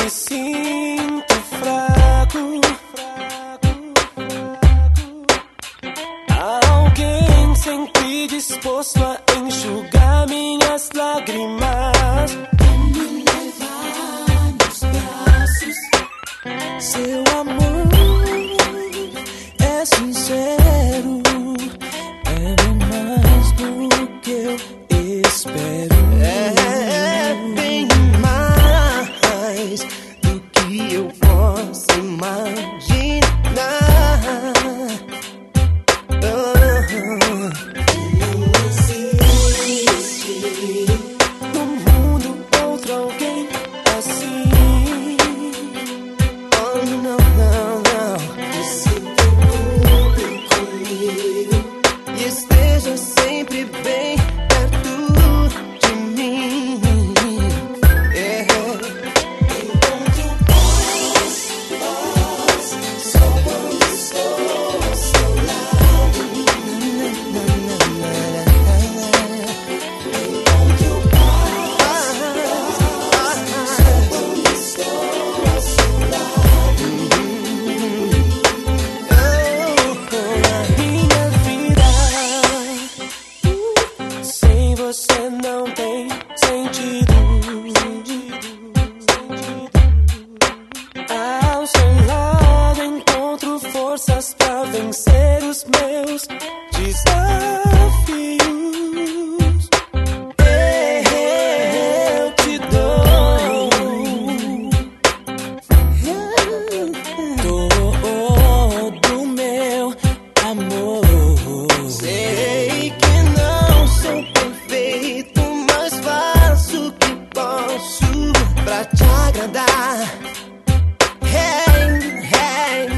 me sinto fraco. Alguém sempre disposto a enxugar minhas lágrimas, me levar nos braços. Seu amor é sincero, é bem mais do que eu espero. É bem mais do que eu posso imaginar. Não existe no mundo outro alguém assim. Oh, não, não, não. Se preocupe comigo e esteja sempre bem perto de mim. Encontro paz só quando estou ao seu lado. Encontro paz só quando estou ao seu lado. Minha vida sem você não tem sentido. Ao seu lado encontro forças pra vencer os meus desafios. Eu te dou todo o meu amor. Sei que não sou perfeito, mas faço o que posso pra te agradar. Hey, hey,